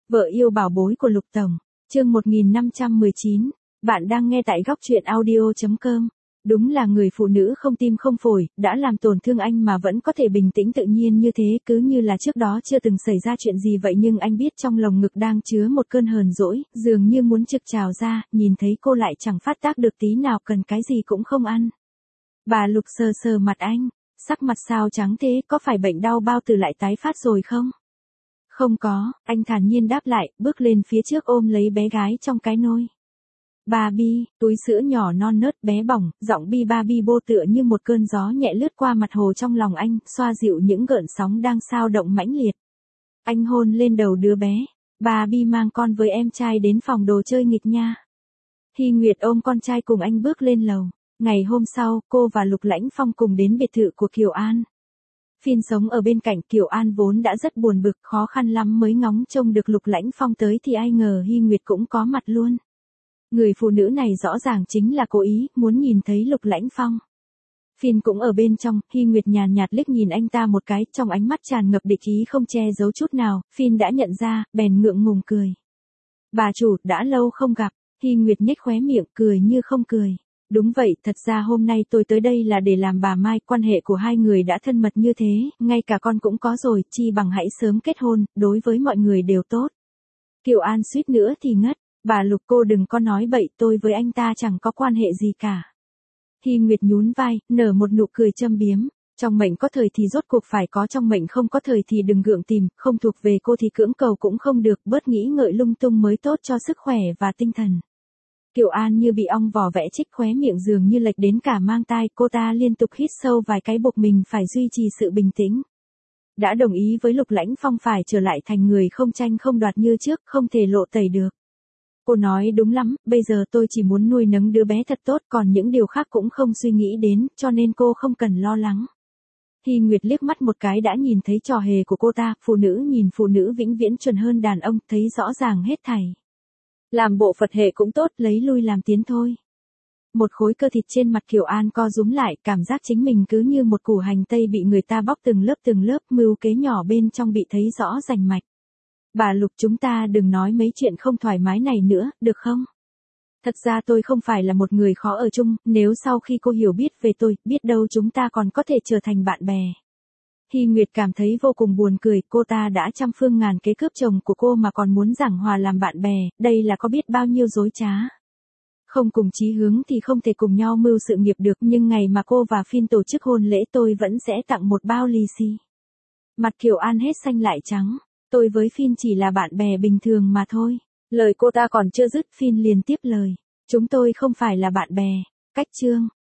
Vợ yêu bảo bối của Lục Tổng, chương 1519, bạn đang nghe tại góc truyện audio.com. Đúng là người phụ nữ không tim không phổi, đã làm tổn thương anh mà vẫn có thể bình tĩnh tự nhiên như thế, cứ như là trước đó chưa từng xảy ra chuyện gì vậy, nhưng anh biết trong lồng ngực đang chứa một cơn hờn dỗi, dường như muốn trực trào ra, nhìn thấy cô lại chẳng phát tác được tí nào, cần cái gì cũng không ăn. Bà Lục sờ sờ mặt anh, sắc mặt sao trắng thế, có phải bệnh đau bao tử lại tái phát rồi không? Không có, anh thản nhiên đáp lại, bước lên phía trước ôm lấy bé gái trong cái nôi. Barbie, túi sữa nhỏ non nớt bé bỏng, giọng bi Barbie bô tựa như một cơn gió nhẹ lướt qua mặt hồ trong lòng anh, xoa dịu những gợn sóng đang xao động mãnh liệt. Anh hôn lên đầu đứa bé. Barbie mang con với em trai đến phòng đồ chơi nghịch nha. Hy Nguyệt ôm con trai cùng anh bước lên lầu. Ngày hôm sau, cô và Lục Lãnh Phong cùng đến biệt thự của Kiều An. Phin sống ở bên cạnh, Kiều An vốn đã rất buồn bực, khó khăn lắm mới ngóng trông được Lục Lãnh Phong tới thì ai ngờ Hy Nguyệt cũng có mặt luôn. Người phụ nữ này rõ ràng chính là cố ý, muốn nhìn thấy Lục Lãnh Phong. Phin cũng ở bên trong, Hy Nguyệt nhàn nhạt liếc nhìn anh ta một cái, trong ánh mắt tràn ngập địch ý không che giấu chút nào, Phin đã nhận ra, bèn ngượng ngùng cười. Bà chủ, đã lâu không gặp, Hy Nguyệt nhếch khóe miệng, cười như không cười. Đúng vậy, thật ra hôm nay tôi tới đây là để làm bà Mai, quan hệ của hai người đã thân mật như thế, ngay cả con cũng có rồi, chi bằng hãy sớm kết hôn, đối với mọi người đều tốt. Kiều An suýt nữa thì ngất, bà Lục cô đừng có nói bậy, tôi với anh ta chẳng có quan hệ gì cả. Hy Nguyệt nhún vai, nở một nụ cười châm biếm, trong mệnh có thời thì rốt cuộc phải có, trong mệnh không có thời thì đừng gượng tìm, không thuộc về cô thì cưỡng cầu cũng không được, bớt nghĩ ngợi lung tung mới tốt cho sức khỏe và tinh thần. Kiều An như bị ong vò vẽ chích, khóe miệng dường như lệch đến cả mang tai, cô ta liên tục hít sâu vài cái buộc mình phải duy trì sự bình tĩnh. Đã đồng ý với Lục Lãnh Phong phải trở lại thành người không tranh không đoạt như trước, không thể lộ tẩy được. Cô nói đúng lắm, bây giờ tôi chỉ muốn nuôi nấng đứa bé thật tốt, còn những điều khác cũng không suy nghĩ đến, cho nên cô không cần lo lắng. Hy Nguyệt liếc mắt một cái đã nhìn thấy trò hề của cô ta, phụ nữ nhìn phụ nữ vĩnh viễn chuẩn hơn đàn ông, thấy rõ ràng hết thảy. Làm bộ Phật hệ cũng tốt, lấy lui làm tiến thôi. Một khối cơ thịt trên mặt Kiều An co rúm lại, cảm giác chính mình cứ như một củ hành tây bị người ta bóc từng lớp, mưu kế nhỏ bên trong bị thấy rõ rành mạch. Bà Lục, chúng ta đừng nói mấy chuyện không thoải mái này nữa, được không? Thật ra tôi không phải là một người khó ở chung, nếu sau khi cô hiểu biết về tôi, biết đâu chúng ta còn có thể trở thành bạn bè. Hy Nguyệt cảm thấy vô cùng buồn cười, cô ta đã trăm phương ngàn kế cướp chồng của cô mà còn muốn giảng hòa làm bạn bè, đây là có biết bao nhiêu dối trá. Không cùng chí hướng thì không thể cùng nhau mưu sự nghiệp được, nhưng ngày mà cô và Phin tổ chức hôn lễ tôi vẫn sẽ tặng một bao lì xì. Mặt Kiều An hết xanh lại trắng, tôi với Phin chỉ là bạn bè bình thường mà thôi. Lời cô ta còn chưa dứt, Phin liền tiếp lời, chúng tôi không phải là bạn bè. Cách chương